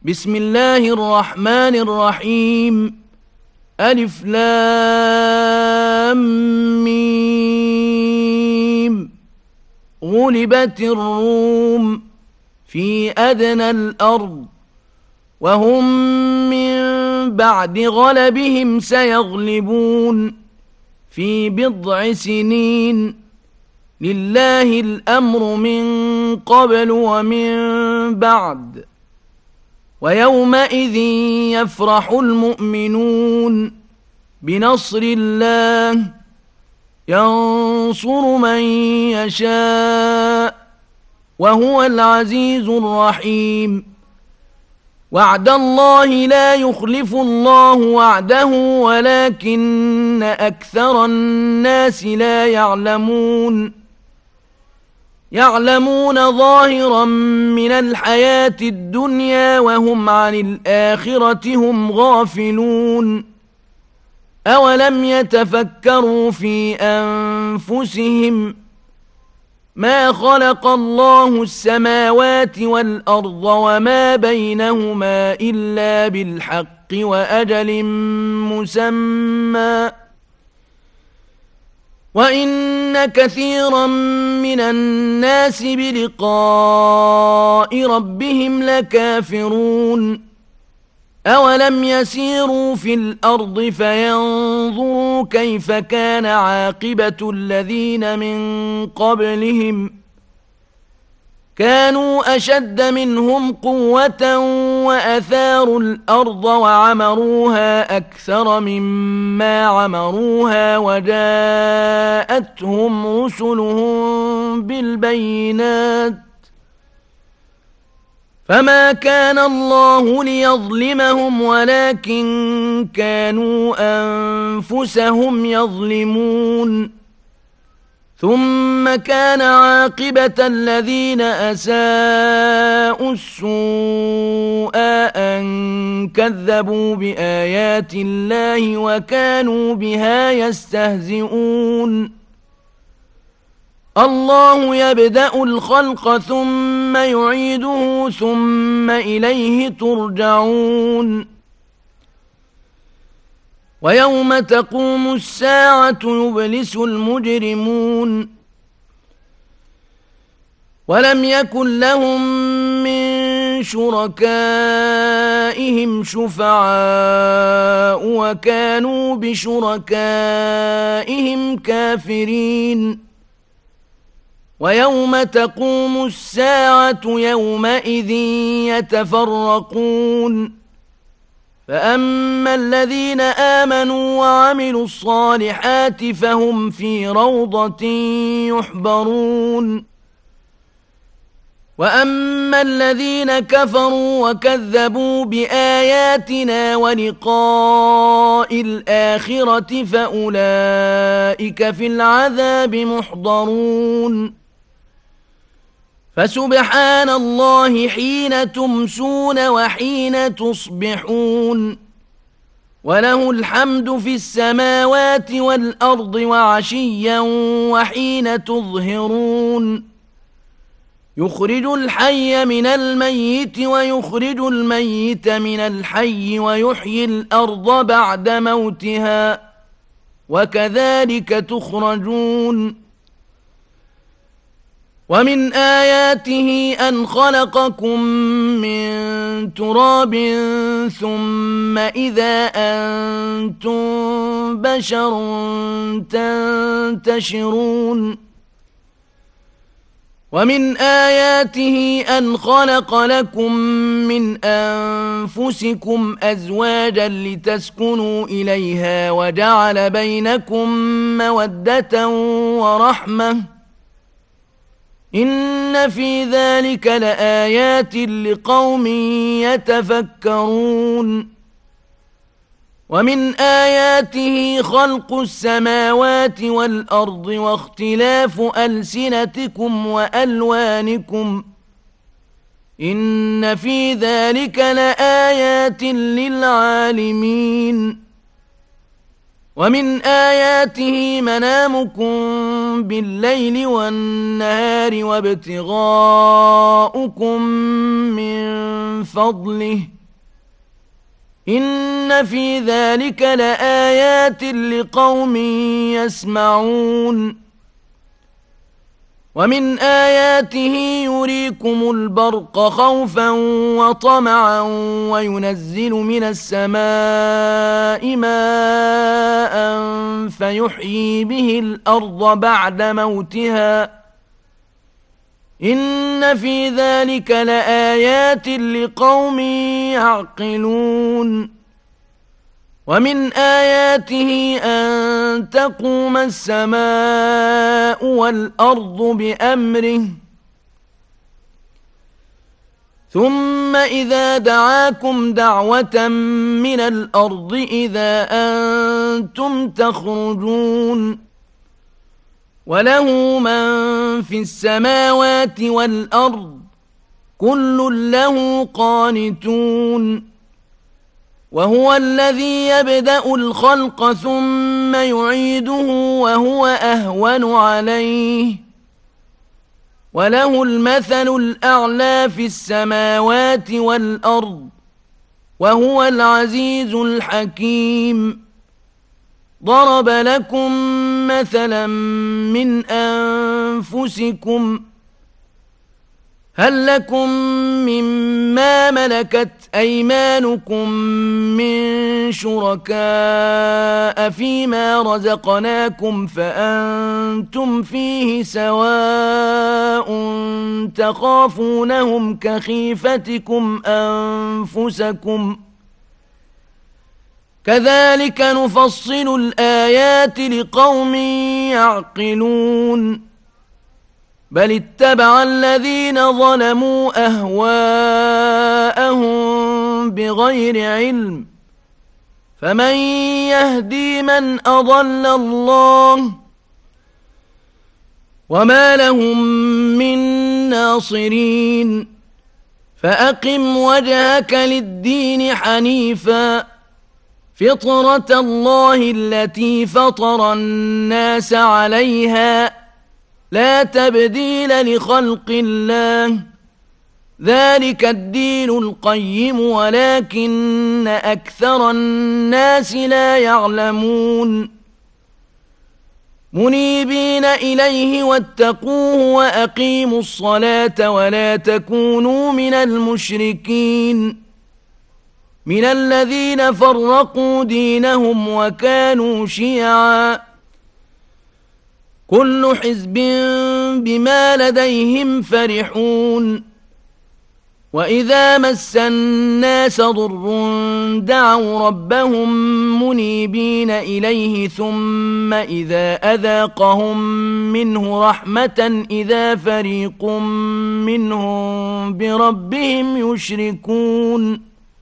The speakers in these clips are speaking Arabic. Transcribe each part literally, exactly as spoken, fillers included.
بسم الله الرحمن الرحيم. ألف لام ميم. غلبت الروم في أدنى الأرض وهم من بعد غلبهم سيغلبون في بضع سنين. لله الأمر من قبل ومن بعد ويومئذ يفرح المؤمنون بنصر الله ينصر من يشاء وهو العزيز الرحيم. وعد الله لا يخلف الله وعده ولكن أكثر الناس لا يعلمون. يعلمون ظاهرا من الحياة الدنيا وهم عن الآخرة هم غافلون. أولم يتفكروا في أنفسهم ما خلق الله السماوات والأرض وما بينهما إلا بالحق وأجل مسمى وإن كثيرا من الناس بلقاء ربهم لكافرون. أولم يسيروا في الأرض فينظروا كيف كان عاقبة الذين من قبلهم كانوا أشد منهم قوة وأثاروا الأرض وعمروها أكثر مما عمروها وجاءتهم رسلهم بالبينات فما كان الله ليظلمهم ولكن كانوا أنفسهم يظلمون. ثم كان عاقبة الذين أساءوا السوء أن كذبوا بآيات الله وكانوا بها يستهزئون. الله يبدأ الخلق ثم يعيده ثم إليه ترجعون. ويوم تقوم الساعة يبلس المجرمون ولم يكن لهم من شركائهم شفعاء وكانوا بشركائهم كافرين. ويوم تقوم الساعة يومئذ يتفرقون فأما الذين آمنوا وعملوا الصالحات فهم في روضة يحبرون وأما الذين كفروا وكذبوا بآياتنا ولقاء الآخرة فأولئك في العذاب محضرون. فسبحان الله حين تمسون وحين تصبحون وله الحمد في السماوات والأرض وعشيا وحين تظهرون. يخرج الحي من الميت ويخرج الميت من الحي ويحيي الأرض بعد موتها وكذلك تخرجون. ومن آياته أن خلقكم من تراب ثم إذا أنتم بشر تنتشرون. ومن آياته أن خلق لكم من أنفسكم أزواجا لتسكنوا إليها وجعل بينكم مودة ورحمة إن في ذلك لآيات لقوم يتفكرون. ومن آياته خلق السماوات والأرض واختلاف ألسنتكم وألوانكم إن في ذلك لآيات للعالمين. ومن آياته منامكم بالليل والنهار وابتغاؤكم من فضله إن في ذلك لآيات لقوم يسمعون ومن آياته يريكم البرق خوفا وطمعا وينزل من السماء ماء فيحيي به الأرض بعد موتها إن في ذلك لآيات لقوم يعقلون ومن آياته أن تقوم السماء والأرض بأمره ثم إذا دعاكم دعوة من الأرض إذا أنتم تخرجون وله من في السماوات والأرض كل له قانتون وهو الذي يبدأ الخلق ثم يعيده وهو أهون عليه وله المثل الأعلى في السماوات والأرض وهو العزيز الحكيم ضرب لكم مثلا من أنفسكم هل لكم مما ملكت أيمانكم من شركاء فيما رزقناكم فأنتم فيه سواء تخافونهم كخيفتكم أنفسكم كذلك نفصل الآيات لقوم يعقلون بل اتبع الذين ظلموا أهواءهم بغير علم فمن يهدي من أضل الله وما لهم من ناصرين فأقم وجهك للدين حنيفا فطرة الله التي فطر الناس عليها لا تبديل لخلق الله ذلك الدين القيم ولكن أكثر الناس لا يعلمون منيبين إليه واتقوه وأقيموا الصلاة ولا تكونوا من المشركين من الذين فرقوا دينهم وكانوا شيعا كل حزب بما لديهم فرحون وإذا مس الناس ضر دعوا ربهم منيبين إليه ثم إذا أذاقهم منه رحمة إذا فريق منهم بربهم يشركون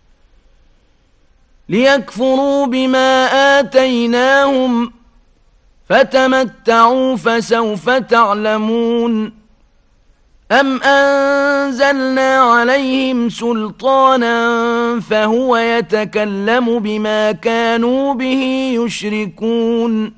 ليكفروا بما آتيناهم فتمتعوا فسوف تعلمون أم أنزلنا عليهم سلطانا فهو يتكلم بما كانوا به يشركون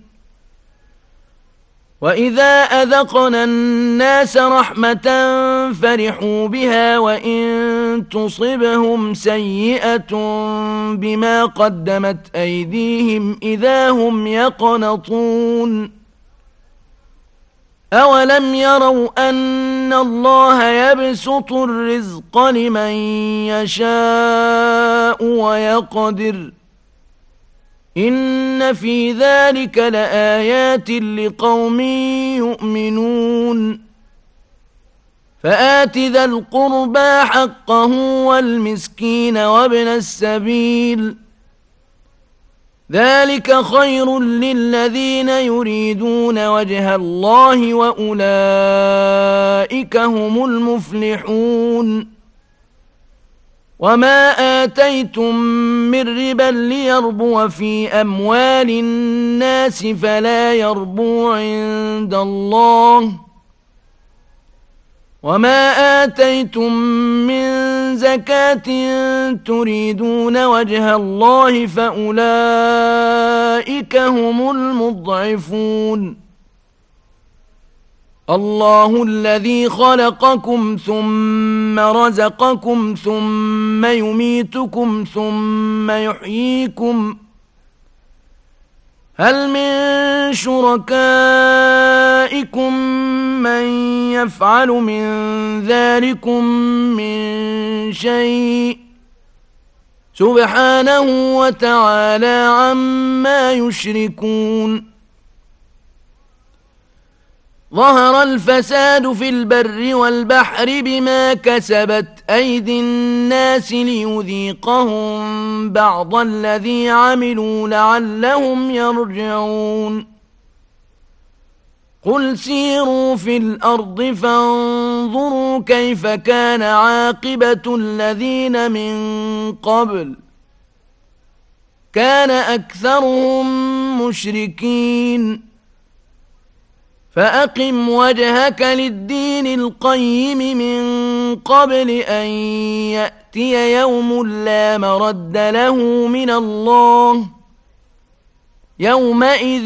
وإذا أذقنا الناس رحمة فرحوا بها وإن تصبهم سيئة بما قدمت أيديهم إذا هم يقنطون أولم يروا أن الله يبسط الرزق لمن يشاء ويقدر إن في ذلك لآيات لقوم يؤمنون فآت ذا القربى حقه والمسكين وابن السبيل ذلك خير للذين يريدون وجه الله وأولئك هم المفلحون وما آتيتم من ربا ليربو في أموال الناس فلا يربو عند الله وما آتيتم من زكاة تريدون وجه الله فأولئك هم المضعفون الله الذي خلقكم ثم رزقكم ثم يميتكم ثم يحييكم هل من شركائكم من يفعل من ذلكم من شيء سبحانه وتعالى عما يشركون ظهر الفساد في البر والبحر بما كسبت أيدي الناس ليذيقهم بعض الذي عملوا لعلهم يرجعون قل سيروا في الأرض فانظروا كيف كان عاقبة الذين من قبل كان أكثرهم مشركين فأقم وجهك للدين القيم من قبل أن يأتي يوم لا مرد له من الله يومئذ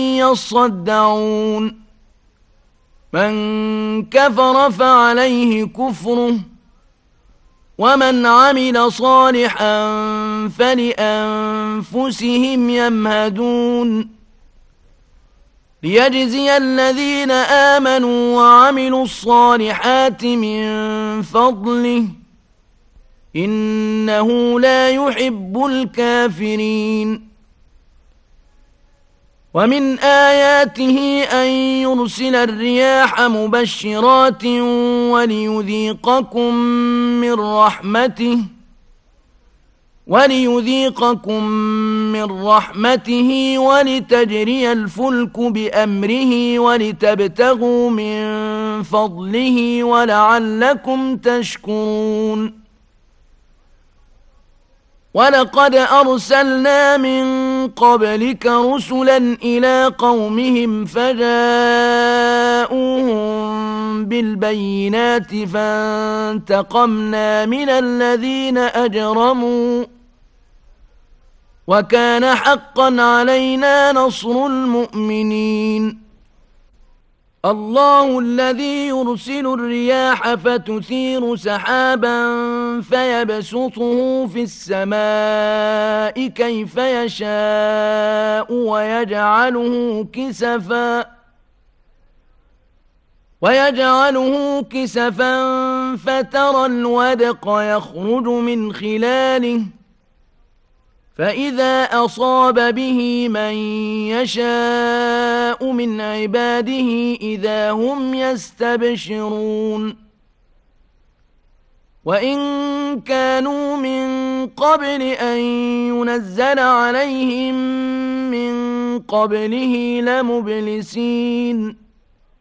يصدعون من كفر فعليه كفره ومن عمل صالحا فلأنفسهم يمهدون ليجزي الذين آمنوا وعملوا الصالحات من فضله إنه لا يحب الكافرين ومن آياته أن يرسل الرياح مبشرات وليذيقكم من رحمته وليذيقكم من رحمته ولتجري الفلك بأمره ولتبتغوا من فضله ولعلكم تشكرون ولقد أرسلنا من قبلك رسلا إلى قومهم فجاءوهم بالبينات فانتقمنا من الذين أجرموا وكان حقا علينا نصر المؤمنين الله الذي يرسل الرياح فتثير سحابا فيبسطه في السماء كيف يشاء ويجعله كسفا ويجعله كسفا فترى الودق يخرج من خلاله فإذا أصاب به من يشاء من عباده إذا هم يستبشرون وإن كانوا من قبل أن ينزل عليهم من قبله لمبلسين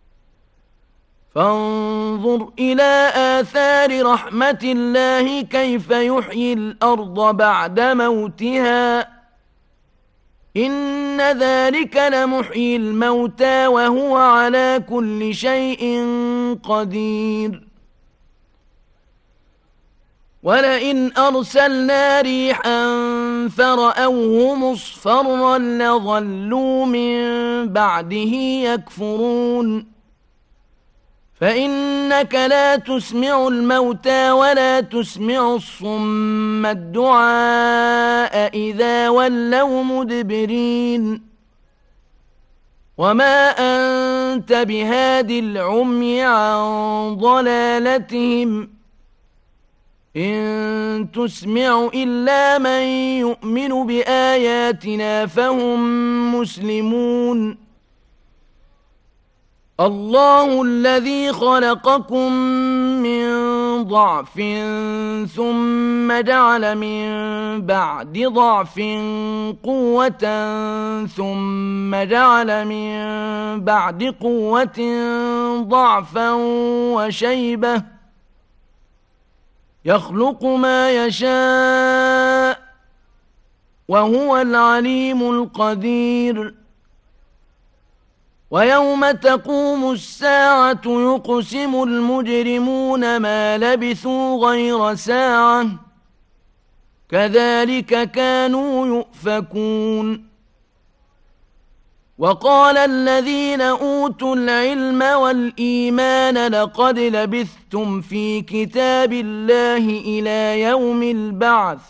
فانظر إلى آثار رحمة الله كيف يحيي الأرض بعد موتها إن ذلك لمحيي الموتى وهو على كل شيء قدير ولئن أرسلنا ريحا فرأوه مصفرا لظلوا من بعده يكفرون فإنك لا تسمع الموتى ولا تسمع الصم الدعاء إذا ولوا مدبرين وما أنت بهاد العمي عن ضلالتهم إن تسمع إلا من يؤمن بآياتنا فهم مسلمون الله الذي خلقكم من ضعف ثم جعل من بعد ضعف قوة ثم جعل من بعد قوة ضعفا وشيبة يخلق ما يشاء وهو العليم القدير ويوم تقوم الساعة يقسم المجرمون ما لبثوا غير ساعة كذلك كانوا يؤفكون وقال الذين أوتوا العلم والإيمان لقد لبثتم في كتاب الله إلى يوم البعث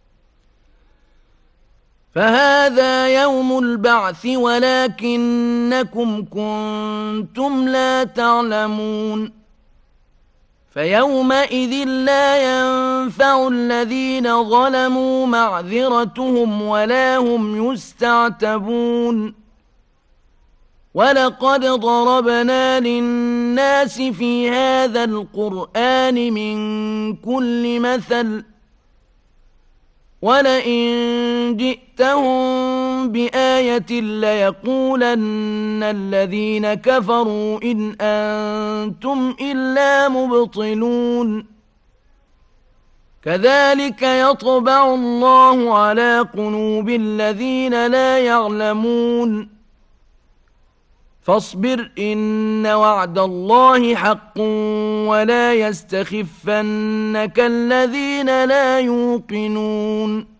فهذا يوم البعث ولكنكم كنتم لا تعلمون فيومئذ لا ينفع الذين ظلموا معذرتهم ولا هم يستعتبون ولقد ضربنا للناس في هذا القرآن من كل مثل ولئن جئتهم بآية ليقولن الذين كفروا إن أنتم إلا مبطلون كذلك يطبع الله على قلوب الذين لا يعلمون فاصبر إن وعد الله حق ولا يستخفنك الذين لا يوقنون